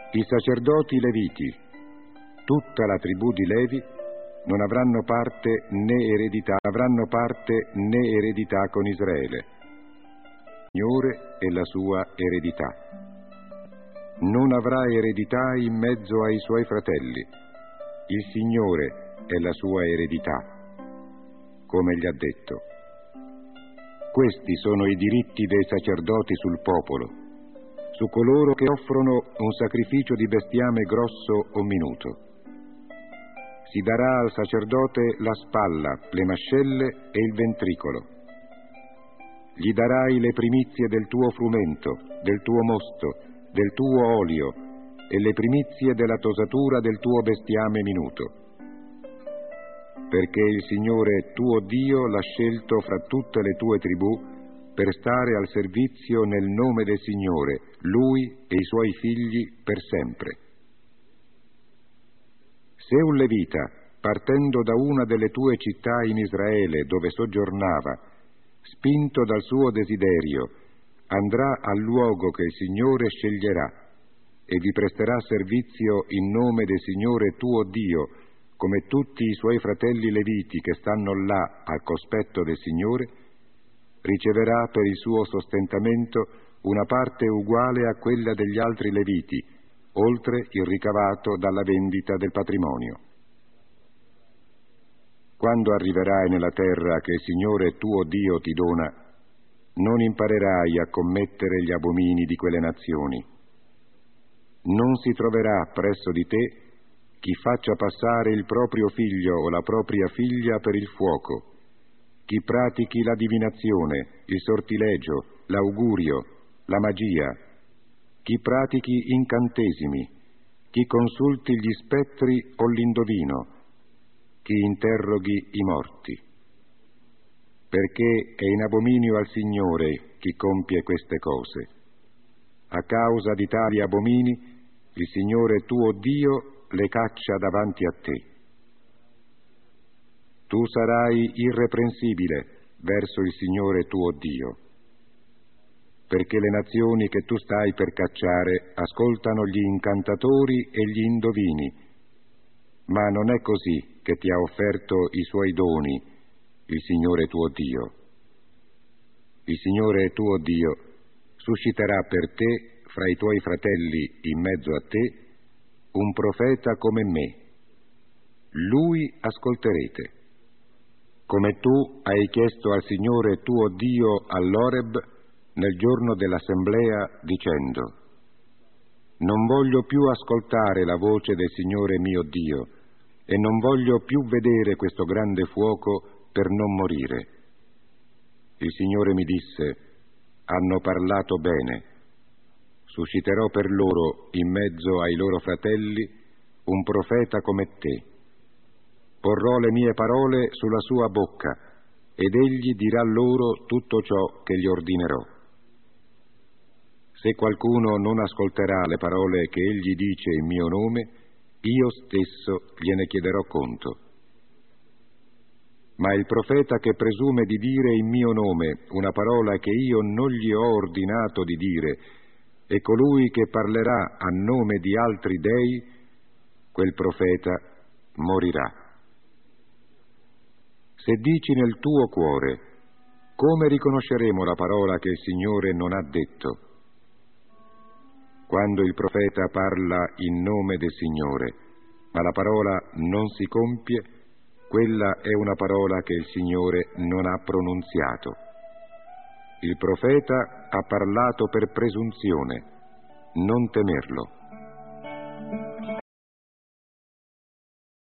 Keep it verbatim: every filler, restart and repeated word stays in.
I sacerdoti leviti, tutta la tribù di Levi, non avranno parte né eredità, avranno parte né eredità con Israele. Il Signore è la sua eredità. Non avrà eredità in mezzo ai suoi fratelli. Il Signore è la sua eredità, come gli ha detto. Questi sono i diritti dei sacerdoti sul popolo, su coloro che offrono un sacrificio di bestiame grosso o minuto. Si darà al sacerdote la spalla, le mascelle e il ventricolo. Gli darai le primizie del tuo frumento, del tuo mosto, del tuo olio e le primizie della tosatura del tuo bestiame minuto. Perché il Signore tuo Dio l'ha scelto fra tutte le tue tribù per stare al servizio nel nome del Signore, Lui e i suoi figli per sempre. Se un levita, partendo da una delle tue città in Israele dove soggiornava, spinto dal suo desiderio, andrà al luogo che il Signore sceglierà e vi presterà servizio in nome del Signore tuo Dio, come tutti i suoi fratelli leviti che stanno là al cospetto del Signore, riceverà per il suo sostentamento una parte uguale a quella degli altri leviti, oltre il ricavato dalla vendita del patrimonio. Quando arriverai nella terra che il Signore tuo Dio ti dona, non imparerai a commettere gli abomini di quelle nazioni. Non si troverà presso di te chi faccia passare il proprio figlio o la propria figlia per il fuoco, chi pratichi la divinazione, il sortilegio, l'augurio, la magia, chi pratichi incantesimi, chi consulti gli spettri o l'indovino, chi interroghi i morti. Perché è in abominio al Signore chi compie queste cose. A causa di tali abomini, il Signore tuo Dio le caccia davanti a te. Tu sarai irreprensibile verso il Signore tuo Dio, perché le nazioni che tu stai per cacciare ascoltano gli incantatori e gli indovini, ma non è così che ti ha offerto i suoi doni il Signore tuo Dio. Il Signore tuo Dio susciterà per te, fra i tuoi fratelli in mezzo a te, un profeta come me. Lui ascolterete. Come tu hai chiesto al Signore tuo Dio all'Oreb nel giorno dell'assemblea, dicendo: non voglio più ascoltare la voce del Signore mio Dio, e non voglio più vedere questo grande fuoco per non morire. Il Signore mi disse: hanno parlato bene. Susciterò per loro, in mezzo ai loro fratelli, un profeta come te. Porrò le mie parole sulla sua bocca, ed egli dirà loro tutto ciò che gli ordinerò. Se qualcuno non ascolterà le parole che egli dice in mio nome, io stesso gliene chiederò conto. Ma il profeta che presume di dire in mio nome una parola che io non gli ho ordinato di dire, e colui che parlerà a nome di altri dei, quel profeta morirà. Se dici nel tuo cuore: come riconosceremo la parola che il Signore non ha detto? Quando il profeta parla in nome del Signore, ma la parola non si compie, quella è una parola che il Signore non ha pronunziato. Il profeta ha parlato per presunzione, non temerlo.